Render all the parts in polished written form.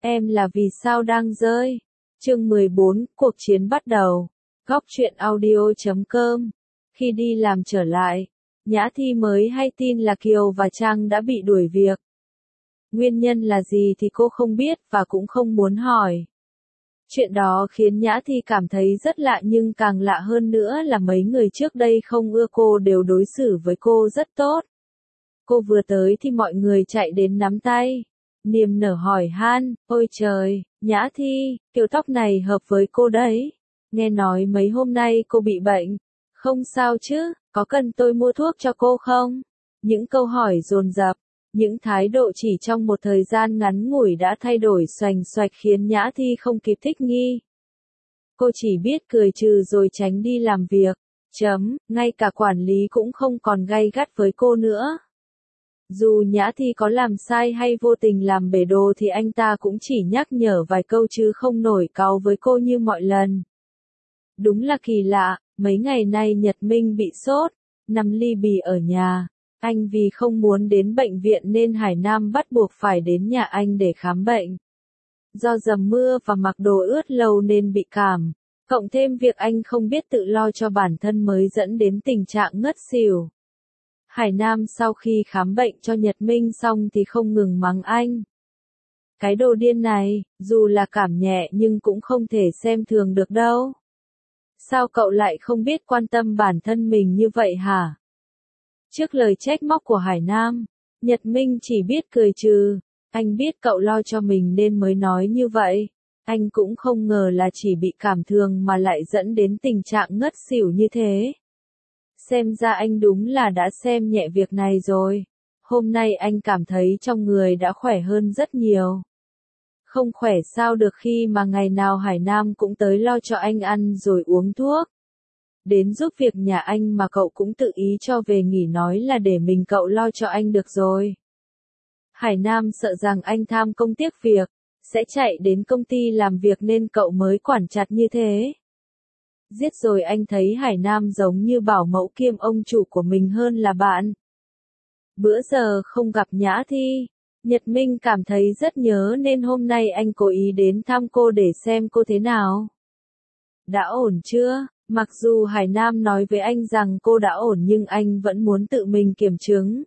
Em là vì sao đang rơi. Chương 14, cuộc chiến bắt đầu. Góc truyện audio.com. Khi đi làm trở lại, Nhã Thi mới hay tin là Kiều và Trang đã bị đuổi việc. Nguyên nhân là gì thì cô không biết và cũng không muốn hỏi. Chuyện đó khiến Nhã Thi cảm thấy rất lạ, nhưng càng lạ hơn nữa là mấy người trước đây không ưa cô đều đối xử với cô rất tốt. Cô vừa tới thì mọi người chạy đến nắm tay, niềm nở hỏi han, ôi trời, Nhã Thi, kiểu tóc này hợp với cô đấy. Nghe nói mấy hôm nay cô bị bệnh. Không sao chứ, có cần tôi mua thuốc cho cô không? Những câu hỏi dồn dập, những thái độ chỉ trong một thời gian ngắn ngủi đã thay đổi xoành xoạch khiến Nhã Thi không kịp thích nghi. Cô chỉ biết cười trừ rồi tránh đi làm việc. Ngay cả quản lý cũng không còn gay gắt với cô nữa. Dù Nhã Thi có làm sai hay vô tình làm bể đồ thì anh ta cũng chỉ nhắc nhở vài câu chứ không nổi cáu với cô như mọi lần. Đúng là kỳ lạ, mấy ngày nay Nhật Minh bị sốt, nằm li bì ở nhà. Anh vì không muốn đến bệnh viện nên Hải Nam bắt buộc phải đến nhà anh để khám bệnh. Do dầm mưa và mặc đồ ướt lâu nên bị cảm, cộng thêm việc anh không biết tự lo cho bản thân mới dẫn đến tình trạng ngất xỉu. Hải Nam sau khi khám bệnh cho Nhật Minh xong thì không ngừng mắng anh. Cái đồ điên này, dù là cảm nhẹ nhưng cũng không thể xem thường được đâu. Sao cậu lại không biết quan tâm bản thân mình như vậy hả? Trước lời trách móc của Hải Nam, Nhật Minh chỉ biết cười trừ. Anh biết cậu lo cho mình nên mới nói như vậy. Anh cũng không ngờ là chỉ bị cảm thường mà lại dẫn đến tình trạng ngất xỉu như thế. Xem ra anh đúng là đã xem nhẹ việc này rồi. Hôm nay anh cảm thấy trong người đã khỏe hơn rất nhiều. Không khỏe sao được khi mà ngày nào Hải Nam cũng tới lo cho anh ăn rồi uống thuốc. Đến giúp việc nhà anh mà cậu cũng tự ý cho về nghỉ, nói là để mình cậu lo cho anh được rồi. Hải Nam sợ rằng anh tham công tiếc việc, sẽ chạy đến công ty làm việc nên cậu mới quản chặt như thế. Giết rồi anh thấy Hải Nam giống như bảo mẫu kiêm ông chủ của mình hơn là bạn. Bữa giờ không gặp Nhã Thi, Nhật Minh cảm thấy rất nhớ nên hôm nay anh cố ý đến thăm cô để xem cô thế nào. Đã ổn chưa? Mặc dù Hải Nam nói với anh rằng cô đã ổn nhưng anh vẫn muốn tự mình kiểm chứng.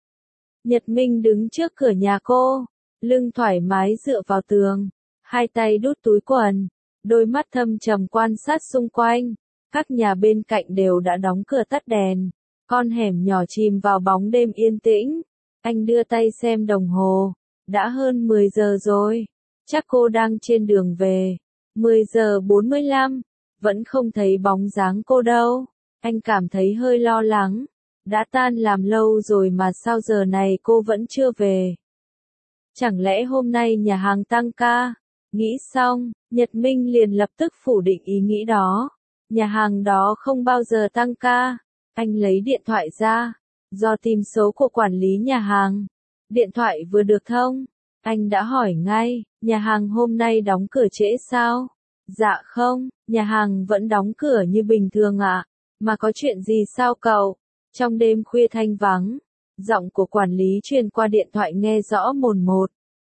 Nhật Minh đứng trước cửa nhà cô, lưng thoải mái dựa vào tường, hai tay đút túi quần, đôi mắt thâm trầm quan sát xung quanh. Các nhà bên cạnh đều đã đóng cửa tắt đèn, con hẻm nhỏ chìm vào bóng đêm yên tĩnh. Anh đưa tay xem đồng hồ, đã hơn 10 giờ rồi, chắc cô đang trên đường về. 10 giờ 45, vẫn không thấy bóng dáng cô đâu. Anh cảm thấy hơi lo lắng, đã tan làm lâu rồi mà sao giờ này cô vẫn chưa về. Chẳng lẽ hôm nay nhà hàng tăng ca? Nghĩ xong, Nhật Minh liền lập tức phủ định ý nghĩ đó. Nhà hàng đó không bao giờ tăng ca. Anh lấy điện thoại ra, do tìm số của quản lý nhà hàng. Điện thoại vừa được thông, anh đã hỏi ngay, nhà hàng hôm nay đóng cửa trễ sao? Dạ không, nhà hàng vẫn đóng cửa như bình thường ạ. Mà có chuyện gì sao cậu? Trong đêm khuya thanh vắng, giọng của quản lý truyền qua điện thoại nghe rõ mồn một.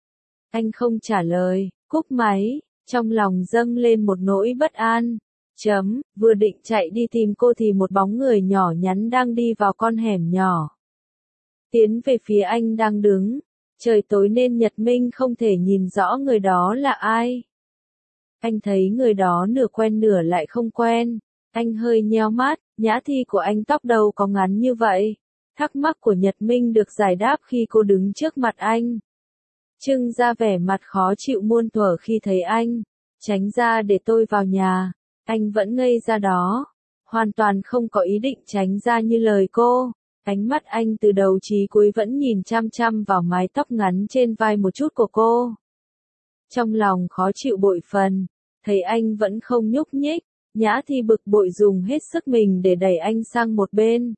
Anh không trả lời, cúp máy, trong lòng dâng lên một nỗi bất an. Vừa định chạy đi tìm cô thì một bóng người nhỏ nhắn đang đi vào con hẻm nhỏ. Tiến về phía anh đang đứng. Trời tối nên Nhật Minh không thể nhìn rõ người đó là ai. Anh thấy người đó nửa quen nửa lại không quen. Anh hơi nheo mắt, Nhã Thi của anh tóc đâu có ngắn như vậy. Thắc mắc của Nhật Minh được giải đáp khi cô đứng trước mặt anh. Trưng ra vẻ mặt khó chịu muôn thuở khi thấy anh. Tránh ra để tôi vào nhà. Anh vẫn ngây ra đó. Hoàn toàn không có ý định tránh ra như lời cô. Ánh mắt anh từ đầu chí cuối vẫn nhìn chăm chăm vào mái tóc ngắn trên vai một chút của cô. Trong lòng khó chịu bội phần. Thấy anh vẫn không nhúc nhích. Nhã Thi bực bội dùng hết sức mình để đẩy anh sang một bên.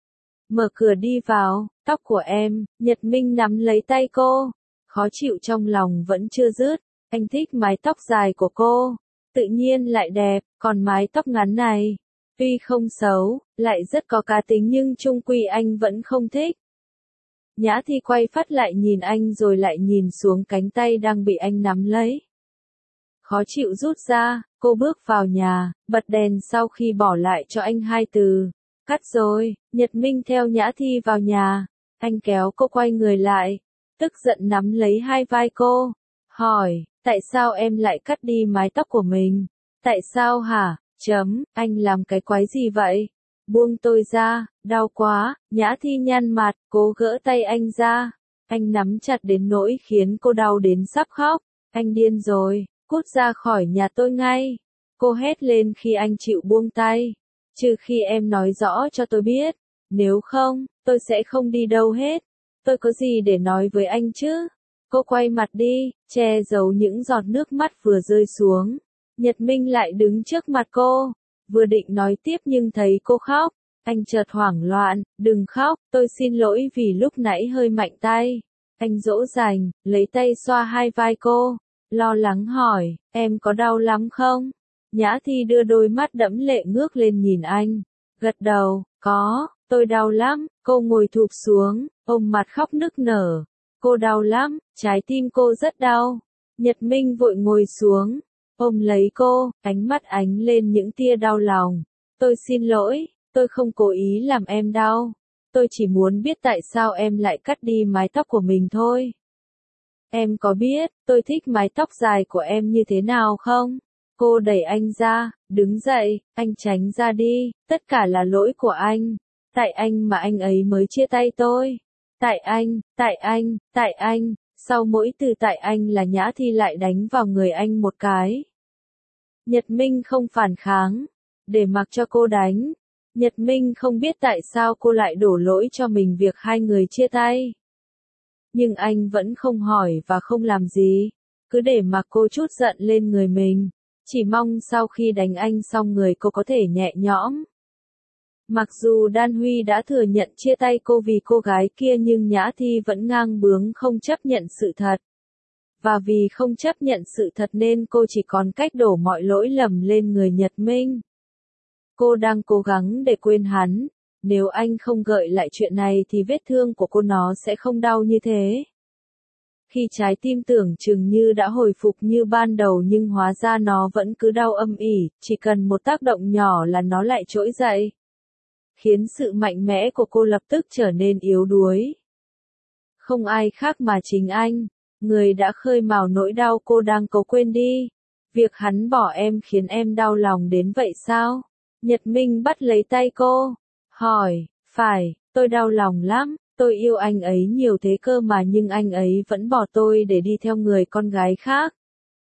Mở cửa đi vào, tóc của em. Nhật Minh nắm lấy tay cô. Khó chịu trong lòng vẫn chưa dứt. Anh thích mái tóc dài của cô. Tự nhiên lại đẹp, còn mái tóc ngắn này, tuy không xấu, lại rất có cá tính nhưng chung quy anh vẫn không thích. Nhã Thi quay phát lại nhìn anh rồi lại nhìn xuống cánh tay đang bị anh nắm lấy. Khó chịu rút ra, cô bước vào nhà, bật đèn sau khi bỏ lại cho anh 2 từ. Cắt rồi, Nhật Minh theo Nhã Thi vào nhà. Anh kéo cô quay người lại, tức giận nắm lấy hai vai cô. Hỏi, tại sao em lại cắt đi mái tóc của mình? Tại sao hả? Anh làm cái quái gì vậy? Buông tôi ra, đau quá. Nhã Thi nhăn mặt, cố gỡ tay anh ra. Anh nắm chặt đến nỗi khiến cô đau đến sắp khóc. Anh điên rồi, cút ra khỏi nhà tôi ngay. Cô hét lên khi anh chịu buông tay. Trừ khi em nói rõ cho tôi biết. Nếu không, tôi sẽ không đi đâu hết. Tôi có gì để nói với anh chứ? Cô quay mặt đi, che giấu những giọt nước mắt vừa rơi xuống. Nhật Minh lại đứng trước mặt cô, vừa định nói tiếp nhưng thấy cô khóc. Anh chợt hoảng loạn, đừng khóc, tôi xin lỗi vì lúc nãy hơi mạnh tay. Anh dỗ dành, lấy tay xoa hai vai cô, lo lắng hỏi, em có đau lắm không? Nhã Thi đưa đôi mắt đẫm lệ ngước lên nhìn anh, gật đầu, có, tôi đau lắm. Cô ngồi thụp xuống, ôm mặt khóc nức nở. Cô đau lắm, trái tim cô rất đau. Nhật Minh vội ngồi xuống, ôm lấy cô, ánh mắt ánh lên những tia đau lòng. Tôi xin lỗi, tôi không cố ý làm em đau. Tôi chỉ muốn biết tại sao em lại cắt đi mái tóc của mình thôi. Em có biết, tôi thích mái tóc dài của em như thế nào không? Cô đẩy anh ra, đứng dậy, anh tránh ra đi, tất cả là lỗi của anh. Tại anh mà anh ấy mới chia tay tôi. Tại anh, tại anh, tại anh. Sau mỗi từ tại anh là Nhã Thi lại đánh vào người anh một cái. Nhật Minh không phản kháng, để mặc cho cô đánh. Nhật Minh không biết tại sao cô lại đổ lỗi cho mình việc hai người chia tay. Nhưng anh vẫn không hỏi và không làm gì, cứ để mặc cô trút giận lên người mình. Chỉ mong sau khi đánh anh xong người cô có thể nhẹ nhõm. Mặc dù Đan Huy đã thừa nhận chia tay cô vì cô gái kia nhưng Nhã Thi vẫn ngang bướng không chấp nhận sự thật. Và vì không chấp nhận sự thật nên cô chỉ còn cách đổ mọi lỗi lầm lên người Nhật Minh. Cô đang cố gắng để quên hắn. Nếu anh không gợi lại chuyện này thì vết thương của cô nó sẽ không đau như thế. Khi trái tim tưởng chừng như đã hồi phục như ban đầu nhưng hóa ra nó vẫn cứ đau âm ỉ, chỉ cần một tác động nhỏ là nó lại trỗi dậy. Khiến sự mạnh mẽ của cô lập tức trở nên yếu đuối. Không ai khác mà chính anh, người đã khơi mào nỗi đau cô đang cố quên đi. Việc hắn bỏ em khiến em đau lòng đến vậy sao? Nhật Minh bắt lấy tay cô, hỏi, phải, tôi đau lòng lắm, tôi yêu anh ấy nhiều thế cơ mà nhưng anh ấy vẫn bỏ tôi để đi theo người con gái khác.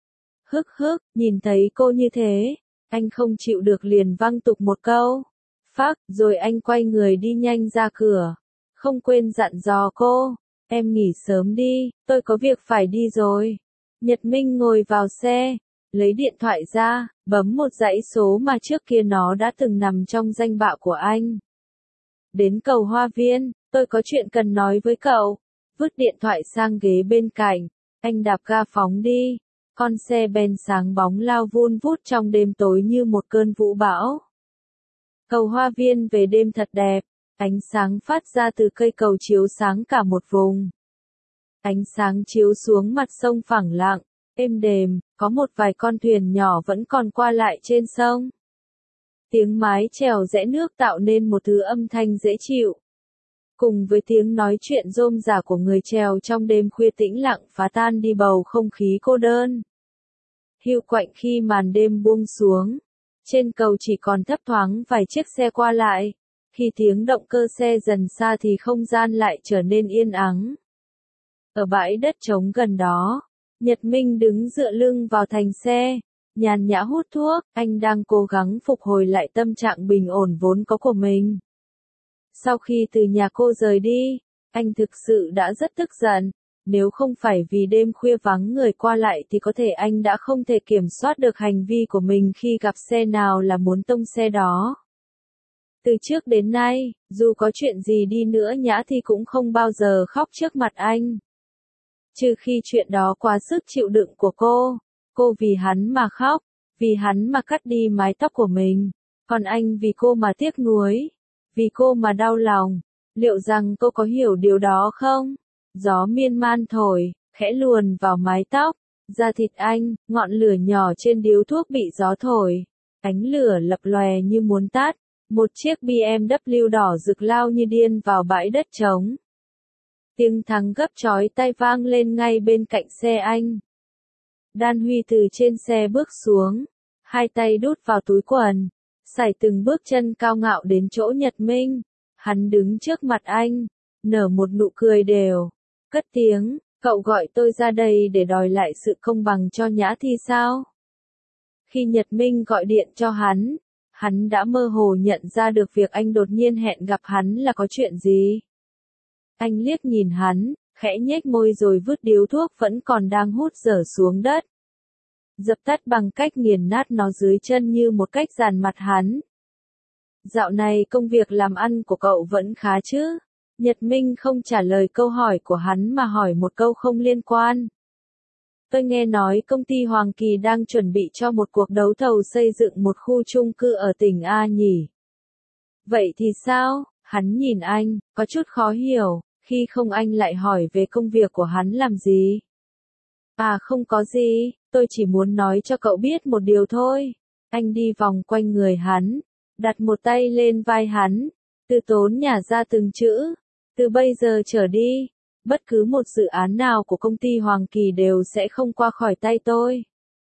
Nhìn thấy cô như thế, anh không chịu được liền văng tục một câu. Phác, rồi anh quay người đi nhanh ra cửa. Không quên dặn dò cô, em nghỉ sớm đi, tôi có việc phải đi rồi. Nhật Minh ngồi vào xe, lấy điện thoại ra, bấm một dãy số mà trước kia nó đã từng nằm trong danh bạ của anh. Đến cầu Hoa Viên, tôi có chuyện cần nói với cậu. Vứt điện thoại sang ghế bên cạnh, anh đạp ga phóng đi. Con xe Ben sáng bóng lao vun vút trong đêm tối như một cơn vũ bão. Cầu Hoa Viên về đêm thật đẹp, ánh sáng phát ra từ cây cầu chiếu sáng cả một vùng. Ánh sáng chiếu xuống mặt sông phẳng lặng, êm đềm, có một vài con thuyền nhỏ vẫn còn qua lại trên sông. Tiếng mái chèo rẽ nước tạo nên một thứ âm thanh dễ chịu. Cùng với tiếng nói chuyện rôm rả của người chèo trong đêm khuya tĩnh lặng phá tan đi bầu không khí cô đơn. Hiu quạnh khi màn đêm buông xuống. Trên cầu chỉ còn thấp thoáng vài chiếc xe qua lại. Khi tiếng động cơ xe dần xa thì không gian lại trở nên yên ắng. Ở bãi đất trống gần đó, Nhật Minh đứng dựa lưng vào thành xe, nhàn nhã hút thuốc, anh đang cố gắng phục hồi lại tâm trạng bình ổn vốn có của mình. Sau khi từ nhà cô rời đi, anh thực sự đã rất tức giận. Nếu không phải vì đêm khuya vắng người qua lại thì có thể anh đã không thể kiểm soát được hành vi của mình khi gặp xe nào là muốn tông xe đó. Từ trước đến nay, dù có chuyện gì đi nữa Nhã Thi cũng không bao giờ khóc trước mặt anh. Trừ khi chuyện đó quá sức chịu đựng của cô vì hắn mà khóc, vì hắn mà cắt đi mái tóc của mình, còn anh vì cô mà tiếc nuối, vì cô mà đau lòng. Liệu rằng cô có hiểu điều đó không? Gió miên man thổi, khẽ luồn vào mái tóc, da thịt anh, ngọn lửa nhỏ trên điếu thuốc bị gió thổi. Ánh lửa lập lòe như muốn tắt, một chiếc BMW đỏ rực lao như điên vào bãi đất trống. Tiếng thắng gấp chói tai vang lên ngay bên cạnh xe anh. Đan Huy từ trên xe bước xuống, hai tay đút vào túi quần, sải từng bước chân cao ngạo đến chỗ Nhật Minh. Hắn đứng trước mặt anh, nở một nụ cười đều, cất tiếng, cậu gọi tôi ra đây để đòi lại sự công bằng cho Nhã Thi sao? Khi Nhật Minh gọi điện cho hắn đã mơ hồ nhận ra được việc anh đột nhiên hẹn gặp hắn là có chuyện gì. Anh liếc nhìn hắn, khẽ nhếch môi rồi vứt điếu thuốc vẫn còn đang hút dở xuống đất. Dập tắt bằng cách nghiền nát nó dưới chân như một cách dàn mặt hắn. Dạo này công việc làm ăn của cậu vẫn khá chứ? Nhật Minh không trả lời câu hỏi của hắn mà hỏi một câu không liên quan. Tôi nghe nói công ty Hoàng Kỳ đang chuẩn bị cho một cuộc đấu thầu xây dựng một khu chung cư ở tỉnh A nhỉ? Vậy thì sao? Hắn nhìn anh, có chút khó hiểu, khi không anh lại hỏi về công việc của hắn làm gì? À không có gì, tôi chỉ muốn nói cho cậu biết một điều thôi. Anh đi vòng quanh người hắn, đặt một tay lên vai hắn, từ tốn nhả ra từng chữ. Từ bây giờ trở đi, bất cứ một dự án nào của công ty Hoàng Kỳ đều sẽ không qua khỏi tay tôi.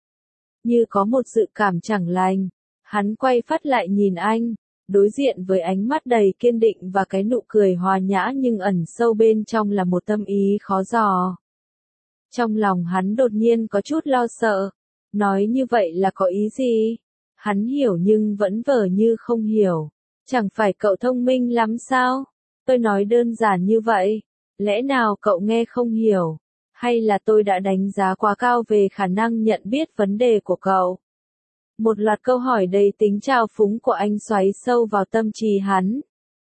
Như có một dự cảm chẳng lành, hắn quay phát lại nhìn anh, đối diện với ánh mắt đầy kiên định và cái nụ cười hòa nhã nhưng ẩn sâu bên trong là một tâm ý khó dò. Trong lòng hắn đột nhiên có chút lo sợ, nói như vậy là có ý gì? Hắn hiểu nhưng vẫn vờ như không hiểu. Chẳng phải cậu thông minh lắm sao? Tôi nói đơn giản như vậy. Lẽ nào cậu nghe không hiểu? Hay là tôi đã đánh giá quá cao về khả năng nhận biết vấn đề của cậu? Một loạt câu hỏi đầy tính trào phúng của anh xoáy sâu vào tâm trí hắn.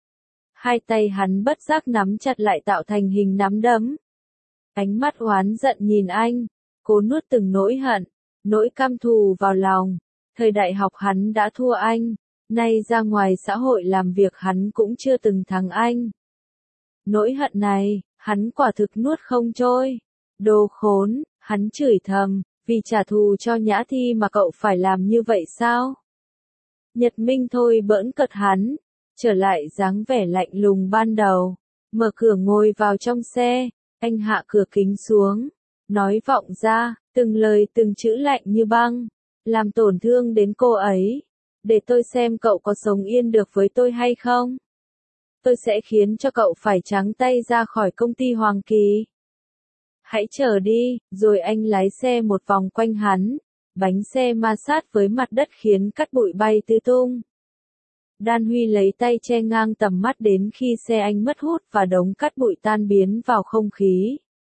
Hai tay hắn bất giác nắm chặt lại tạo thành hình nắm đấm. Ánh mắt oán giận nhìn anh, cố nuốt từng nỗi hận, nỗi căm thù vào lòng. Thời đại học hắn đã thua anh, nay ra ngoài xã hội làm việc hắn cũng chưa từng thắng anh. Nỗi hận này, hắn quả thực nuốt không trôi. Đồ khốn, hắn chửi thầm, vì trả thù cho Nhã Thi mà cậu phải làm như vậy sao? Nhật Minh thôi bỡn cợt hắn, trở lại dáng vẻ lạnh lùng ban đầu, mở cửa ngồi vào trong xe, anh hạ cửa kính xuống, nói vọng ra, từng lời từng chữ lạnh như băng, làm tổn thương đến cô ấy. Để tôi xem cậu có sống yên được với tôi hay không? Tôi sẽ khiến cho cậu phải trắng tay ra khỏi công ty Hoàng Kỳ. Hãy chờ đi, rồi anh lái xe một vòng quanh hắn, bánh xe ma sát với mặt đất khiến cát bụi bay tứ tung. Đan Huy lấy tay che ngang tầm mắt đến khi xe anh mất hút và đống cát bụi tan biến vào không khí.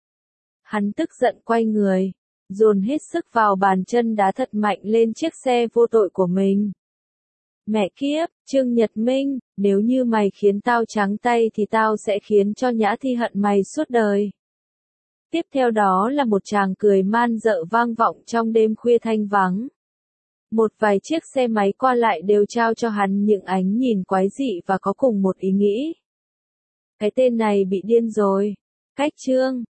Hắn tức giận quay người, dồn hết sức vào bàn chân đá thật mạnh lên chiếc xe vô tội của mình. Mẹ kiếp, Trương Nhật Minh, nếu như mày khiến tao trắng tay thì tao sẽ khiến cho Nhã Thi hận mày suốt đời. Tiếp theo đó là một tràng cười man dợ vang vọng trong đêm khuya thanh vắng. Một vài chiếc xe máy qua lại đều trao cho hắn những ánh nhìn quái dị và có cùng một ý nghĩ. Cái tên này bị điên rồi. Cách Trương,